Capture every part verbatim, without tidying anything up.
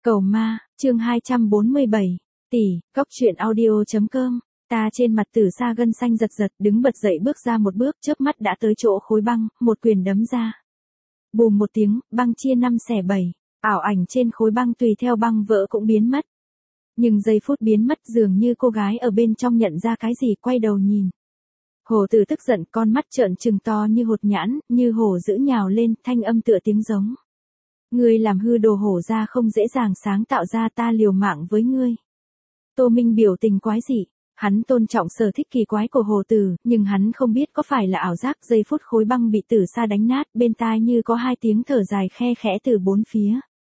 Cầu ma, chương hai trăm bốn mươi bảy, tỷ, góc truyện audio.com, ta trên mặt Tử Sa gân xanh giật giật, đứng bật dậy bước ra một bước, chớp mắt đã tới chỗ khối băng, một quyền đấm ra. Bùm một tiếng, băng chia năm xẻ bảy, ảo ảnh trên khối băng tùy theo băng vỡ cũng biến mất. Nhưng giây phút biến mất dường như cô gái ở bên trong nhận ra cái gì, quay đầu nhìn. Hổ Tử tức giận, con mắt trợn trừng to như hột nhãn, như hổ dữ nhào lên, thanh âm tựa tiếng giống. Ngươi làm hư đồ hổ ra không dễ dàng sáng tạo ra, ta liều mạng với ngươi. Tô Minh biểu tình quái dị, hắn tôn trọng sở thích kỳ quái của Hổ Tử, nhưng hắn không biết có phải là ảo giác. Giây phút khối băng bị Tử Sa đánh nát, bên tai như có hai tiếng thở dài khe khẽ từ bốn phía.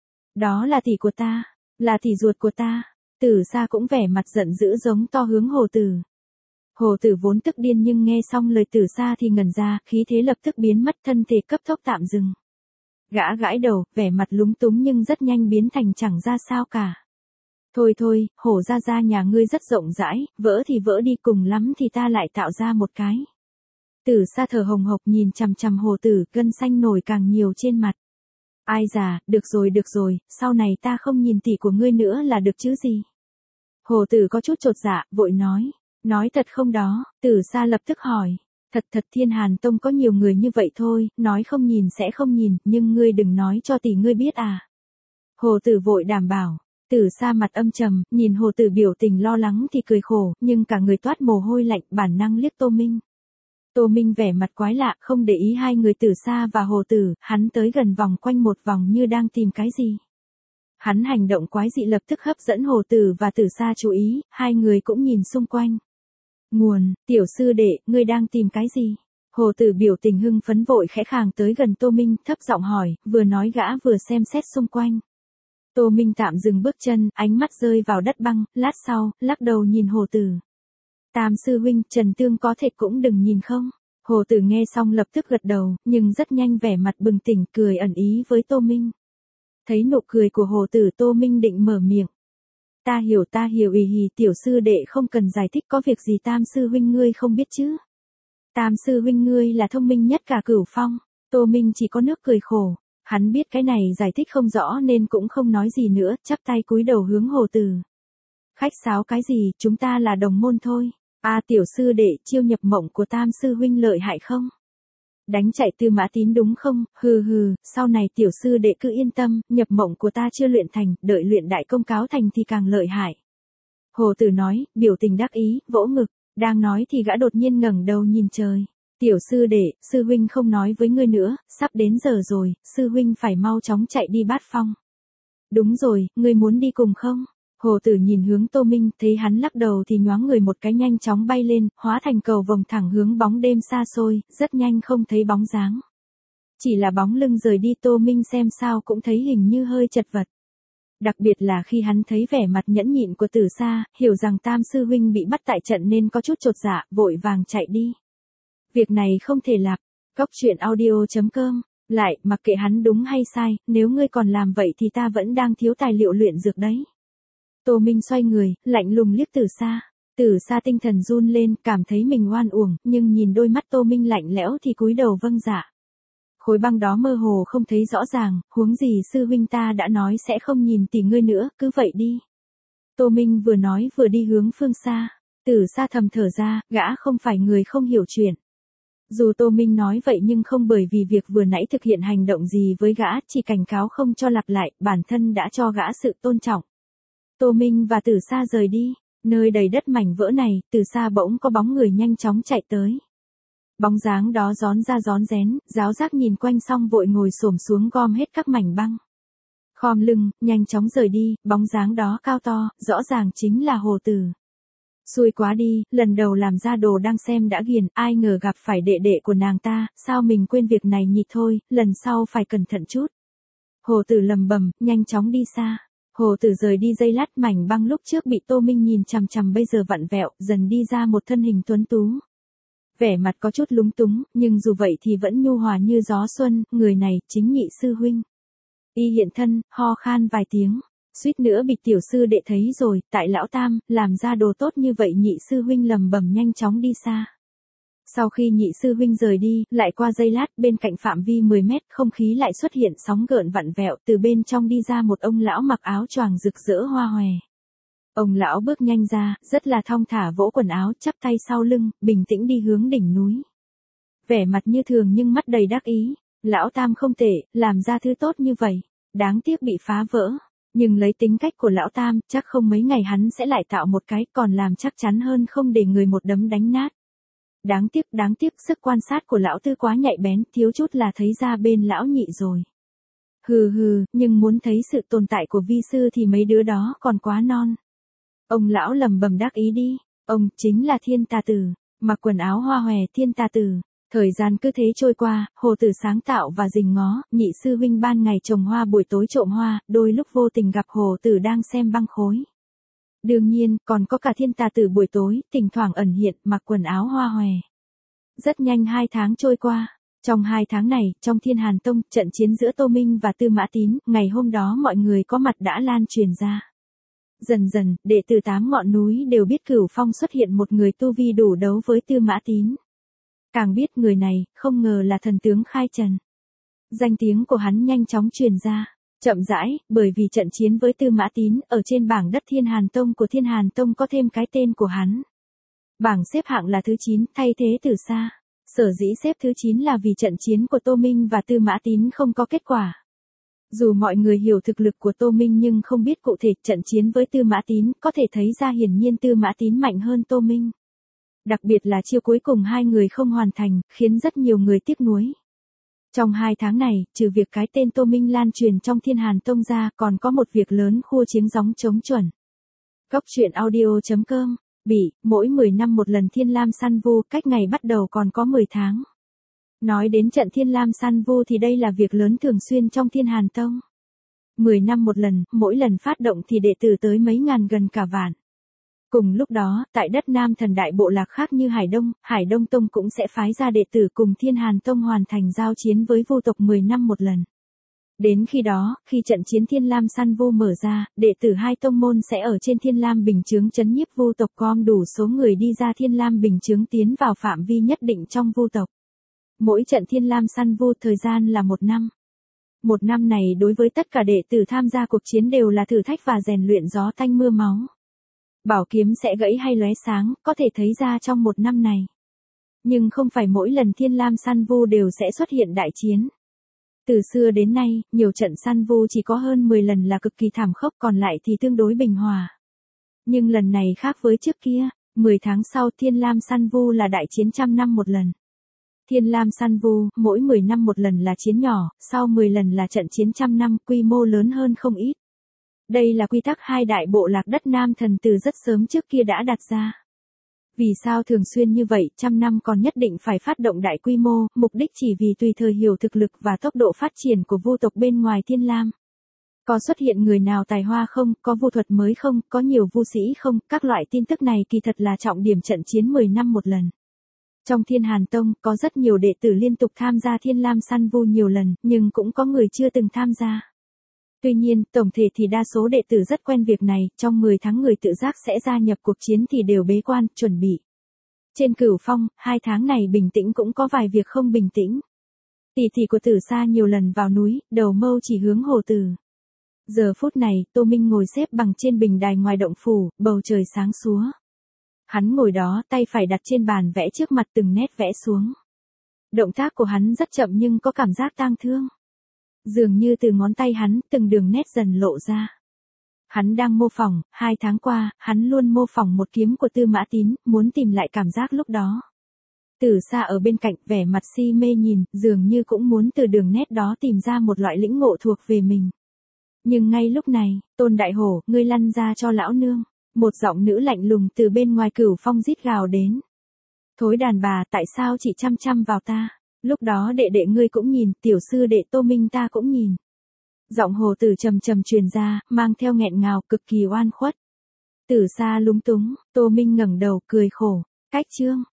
Đó là tỷ của ta, là tỷ ruột của ta. Tử Sa cũng vẻ mặt giận dữ giống to hướng Hổ Tử. Hổ Tử vốn tức điên nhưng nghe xong lời Tử Sa thì ngẩn ra, khí thế lập tức biến mất, thân thể cấp tốc tạm dừng. Gã gãi đầu, vẻ mặt lúng túng nhưng rất nhanh biến thành chẳng ra sao cả. Thôi thôi, Hổ gia gia nhà ngươi rất rộng rãi, vỡ thì vỡ đi, cùng lắm thì ta lại tạo ra một cái. Tử Sa thở hồng hộc nhìn chằm chằm Hổ Tử, gân xanh nổi càng nhiều trên mặt. Ai già, được rồi được rồi, sau này ta không nhìn tỷ của ngươi nữa là được chứ gì. Hổ Tử có chút chột dạ, vội nói. Nói thật không đó? Tử Sa lập tức hỏi. Thật thật, Thiên Hàn Tông có nhiều người như vậy thôi, nói không nhìn sẽ không nhìn, nhưng ngươi đừng nói cho tỷ ngươi biết à. Hổ Tử vội đảm bảo. Tử Sa mặt âm trầm, nhìn Hổ Tử biểu tình lo lắng thì cười khổ, nhưng cả người toát mồ hôi lạnh, bản năng liếc Tô Minh. Tô Minh vẻ mặt quái lạ, không để ý hai người Tử Sa và Hổ Tử, hắn tới gần vòng quanh một vòng như đang tìm cái gì. Hắn hành động quái dị lập tức hấp dẫn Hổ Tử và Tử Sa chú ý, hai người cũng nhìn xung quanh. Nguồn, tiểu sư đệ, ngươi đang tìm cái gì? Hổ Tử biểu tình hưng phấn vội khẽ khàng tới gần Tô Minh, thấp giọng hỏi, vừa nói gã vừa xem xét xung quanh. Tô Minh tạm dừng bước chân, ánh mắt rơi vào đất băng, lát sau, lắc đầu nhìn Hổ Tử. Tam sư huynh, Trần Tương có thể cũng đừng nhìn không? Hổ Tử nghe xong lập tức gật đầu, nhưng rất nhanh vẻ mặt bừng tỉnh, cười ẩn ý với Tô Minh. Thấy nụ cười của Hổ Tử, Tô Minh định mở miệng. Ta hiểu ta hiểu ì hì, tiểu sư đệ không cần giải thích, có việc gì tam sư huynh ngươi không biết chứ. Tam sư huynh ngươi là thông minh nhất cả Cửu Phong. Tô Minh chỉ có nước cười khổ. Hắn biết cái này giải thích không rõ nên cũng không nói gì nữa, chắp tay cúi đầu hướng Hổ Tử. Khách sáo cái gì, chúng ta là đồng môn thôi. À tiểu sư đệ, chiêu nhập mộng của tam sư huynh lợi hại không? Đánh chạy Tư Mã Tín đúng không? Hừ hừ, sau này tiểu sư đệ cứ yên tâm, nhập mộng của ta chưa luyện thành, đợi luyện đại công cáo thành thì càng lợi hại. Hổ Tử nói, biểu tình đắc ý, vỗ ngực, đang nói thì gã đột nhiên ngẩng đầu nhìn trời. Tiểu sư đệ, sư huynh không nói với ngươi nữa, sắp đến giờ rồi, sư huynh phải mau chóng chạy đi Bát Phong. Đúng rồi, ngươi muốn đi cùng không? Hổ Tử nhìn hướng Tô Minh, thấy hắn lắc đầu thì nhoáng người một cái nhanh chóng bay lên, hóa thành cầu vồng thẳng hướng bóng đêm xa xôi, rất nhanh không thấy bóng dáng. Chỉ là bóng lưng rời đi, Tô Minh xem sao cũng thấy hình như hơi chật vật. Đặc biệt là khi hắn thấy vẻ mặt nhẫn nhịn của Tử Sa, hiểu rằng tam sư huynh bị bắt tại trận nên có chút chột dạ, vội vàng chạy đi. Việc này không thể làm. Góc truyện audio.com. Lại, mặc kệ hắn đúng hay sai, nếu ngươi còn làm vậy thì ta vẫn đang thiếu tài liệu luyện dược đấy. Tô Minh xoay người, lạnh lùng liếc Tử Sa. Tử Sa tinh thần run lên, cảm thấy mình oan uổng, nhưng nhìn đôi mắt Tô Minh lạnh lẽo thì cúi đầu vâng dạ. Khối băng đó mơ hồ không thấy rõ ràng, huống gì sư huynh ta đã nói sẽ không nhìn tỷ ngươi nữa, cứ vậy đi. Tô Minh vừa nói vừa đi hướng phương xa. Tử Sa thầm thở ra, gã không phải người không hiểu chuyện. Dù Tô Minh nói vậy nhưng không bởi vì việc vừa nãy thực hiện hành động gì với gã, chỉ cảnh cáo không cho lặp lại, bản thân đã cho gã sự tôn trọng. Tô Minh và Tử Sa rời đi, nơi đầy đất mảnh vỡ này, từ xa bỗng có bóng người nhanh chóng chạy tới. Bóng dáng đó rón ra rón rén, giáo giác nhìn quanh xong vội ngồi xổm xuống gom hết các mảnh băng. Khom lưng, nhanh chóng rời đi, bóng dáng đó cao to, rõ ràng chính là Hổ Tử. Xui quá đi, lần đầu làm ra đồ đang xem đã ghiền, ai ngờ gặp phải đệ đệ của nàng ta, sao mình quên việc này nhỉ, thôi, lần sau phải cẩn thận chút. Hổ Tử lầm bầm, nhanh chóng đi xa. Hổ Tử rời đi giây lát, mảnh băng lúc trước bị Tô Minh nhìn chằm chằm bây giờ vặn vẹo, dần đi ra một thân hình tuấn tú. Vẻ mặt có chút lúng túng, nhưng dù vậy thì vẫn nhu hòa như gió xuân, người này chính nhị sư huynh. Y hiện thân, ho khan vài tiếng, suýt nữa bị tiểu sư đệ thấy rồi, tại lão tam, làm ra đồ tốt như vậy nhị sư huynh lầm bầm nhanh chóng đi xa. Sau khi nhị sư huynh rời đi, lại qua giây lát, bên cạnh phạm vi mười mét, không khí lại xuất hiện sóng gợn vặn vẹo, từ bên trong đi ra một ông lão mặc áo choàng rực rỡ hoa hòe. Ông lão bước nhanh ra, rất là thong thả vỗ quần áo, chắp tay sau lưng, bình tĩnh đi hướng đỉnh núi. Vẻ mặt như thường nhưng mắt đầy đắc ý, lão tam không tệ, làm ra thứ tốt như vậy, đáng tiếc bị phá vỡ. Nhưng lấy tính cách của lão tam, chắc không mấy ngày hắn sẽ lại tạo một cái, còn làm chắc chắn hơn không để người một đấm đánh nát. Đáng tiếc, đáng tiếc, sức quan sát của lão tư quá nhạy bén, thiếu chút là thấy ra bên lão nhị rồi. Hừ hừ, nhưng muốn thấy sự tồn tại của vi sư thì mấy đứa đó còn quá non. Ông lão lầm bầm đắc ý đi, ông chính là Thiên Tà Tử, mặc quần áo hoa hòe Thiên Tà Tử. Thời gian cứ thế trôi qua, hồ tử sáng tạo và rình ngó, nhị sư huynh ban ngày trồng hoa buổi tối trộm hoa, đôi lúc vô tình gặp hồ tử đang xem băng khối. Đương nhiên, còn có cả Thiên Tà Tử buổi tối, thỉnh thoảng ẩn hiện, mặc quần áo hoa hòe. Rất nhanh hai tháng trôi qua. Trong hai tháng này, trong Thiên Hàn Tông, trận chiến giữa Tô Minh và Tư Mã Tín, ngày hôm đó mọi người có mặt đã lan truyền ra. Dần dần, đệ tử tám ngọn núi đều biết Cửu Phong xuất hiện một người tu vi đủ đấu với Tư Mã Tín. Càng biết người này, không ngờ là thần tướng Khai Trần. Danh tiếng của hắn nhanh chóng truyền ra. Chậm rãi, bởi vì trận chiến với Tư Mã Tín, ở trên bảng đất Thiên Hàn Tông của Thiên Hàn Tông có thêm cái tên của hắn. Bảng xếp hạng là thứ chín, thay thế Từ Sa. Sở dĩ xếp thứ chín là vì trận chiến của Tô Minh và Tư Mã Tín không có kết quả. Dù mọi người hiểu thực lực của Tô Minh nhưng không biết cụ thể trận chiến với Tư Mã Tín, có thể thấy ra hiển nhiên Tư Mã Tín mạnh hơn Tô Minh. Đặc biệt là chiêu cuối cùng hai người không hoàn thành, khiến rất nhiều người tiếc nuối. Trong hai tháng này, trừ việc cái tên Tô Minh lan truyền trong Thiên Hàn Tông ra, còn có một việc lớn khua chiếng gióng chống chuẩn. Góc truyện audio chấm com, Bỉ, mỗi mười năm một lần Thiên Lam săn vu, cách ngày bắt đầu còn có mười tháng. Nói đến trận Thiên Lam săn vu thì đây là việc lớn thường xuyên trong Thiên Hàn Tông. mười năm một lần, mỗi lần phát động thì đệ tử tới mấy ngàn gần cả vạn. Cùng lúc đó, tại đất Nam Thần đại bộ lạc khác như Hải Đông, Hải Đông Tông cũng sẽ phái ra đệ tử cùng Thiên Hàn Tông hoàn thành giao chiến với vu tộc mười năm một lần. Đến khi đó, khi trận chiến Thiên Lam săn vu mở ra, đệ tử hai tông môn sẽ ở trên Thiên Lam Bình Chướng trấn nhiếp vu tộc, gom đủ số người đi ra Thiên Lam Bình Chướng tiến vào phạm vi nhất định trong vu tộc. Mỗi trận Thiên Lam săn vu thời gian là một năm. Một năm này đối với tất cả đệ tử tham gia cuộc chiến đều là thử thách và rèn luyện gió tanh mưa máu. Bảo kiếm sẽ gãy hay lóe sáng, có thể thấy ra trong một năm này. Nhưng không phải mỗi lần Thiên Lam săn vu đều sẽ xuất hiện đại chiến. Từ xưa đến nay, nhiều trận săn vu chỉ có hơn mười lần là cực kỳ thảm khốc, còn lại thì tương đối bình hòa. Nhưng lần này khác với trước kia, mười tháng sau Thiên Lam săn vu là đại chiến trăm năm một lần. Thiên Lam săn vu, mỗi mười năm một lần là chiến nhỏ, sau mười lần là trận chiến trăm năm, quy mô lớn hơn không ít. Đây là quy tắc hai đại bộ lạc đất Nam Thần từ rất sớm trước kia đã đặt ra. Vì sao thường xuyên như vậy, trăm năm còn nhất định phải phát động đại quy mô, mục đích chỉ vì tùy thời hiểu thực lực và tốc độ phát triển của vu tộc bên ngoài Thiên Lam. Có xuất hiện người nào tài hoa không, có vu thuật mới không, có nhiều vu sĩ không, các loại tin tức này kỳ thật là trọng điểm trận chiến mười năm một lần. Trong Thiên Hàn Tông, có rất nhiều đệ tử liên tục tham gia Thiên Lam săn vu nhiều lần, nhưng cũng có người chưa từng tham gia. Tuy nhiên, tổng thể thì đa số đệ tử rất quen việc này, trong mười tháng người tự giác sẽ gia nhập cuộc chiến thì đều bế quan, chuẩn bị. Trên Cửu Phong, hai tháng này bình tĩnh cũng có vài việc không bình tĩnh. Tỷ tỷ của Tử Sa nhiều lần vào núi, đầu mâu chỉ hướng hồ tử. Giờ phút này, Tô Minh ngồi xếp bằng trên bình đài ngoài động phủ, bầu trời sáng súa. Hắn ngồi đó, tay phải đặt trên bàn vẽ trước mặt từng nét vẽ xuống. Động tác của hắn rất chậm nhưng có cảm giác tang thương. Dường như từ ngón tay hắn, từng đường nét dần lộ ra. Hắn đang mô phỏng, hai tháng qua, hắn luôn mô phỏng một kiếm của Tư Mã Tín, muốn tìm lại cảm giác lúc đó. Tử Sa ở bên cạnh, vẻ mặt si mê nhìn, dường như cũng muốn từ đường nét đó tìm ra một loại lĩnh ngộ thuộc về mình. Nhưng ngay lúc này, Tôn Đại Hổ, ngươi lăn ra cho lão nương. Một giọng nữ lạnh lùng từ bên ngoài Cửu Phong rít gào đến. Thối đàn bà, tại sao chỉ chăm chăm vào ta? Lúc đó đệ đệ ngươi cũng nhìn, tiểu sư đệ Tô Minh ta cũng nhìn. Giọng hồ tử trầm trầm truyền ra, mang theo nghẹn ngào, cực kỳ oan khuất. Tử Sa lúng túng, Tô Minh ngẩng đầu, cười khổ. Cách chương,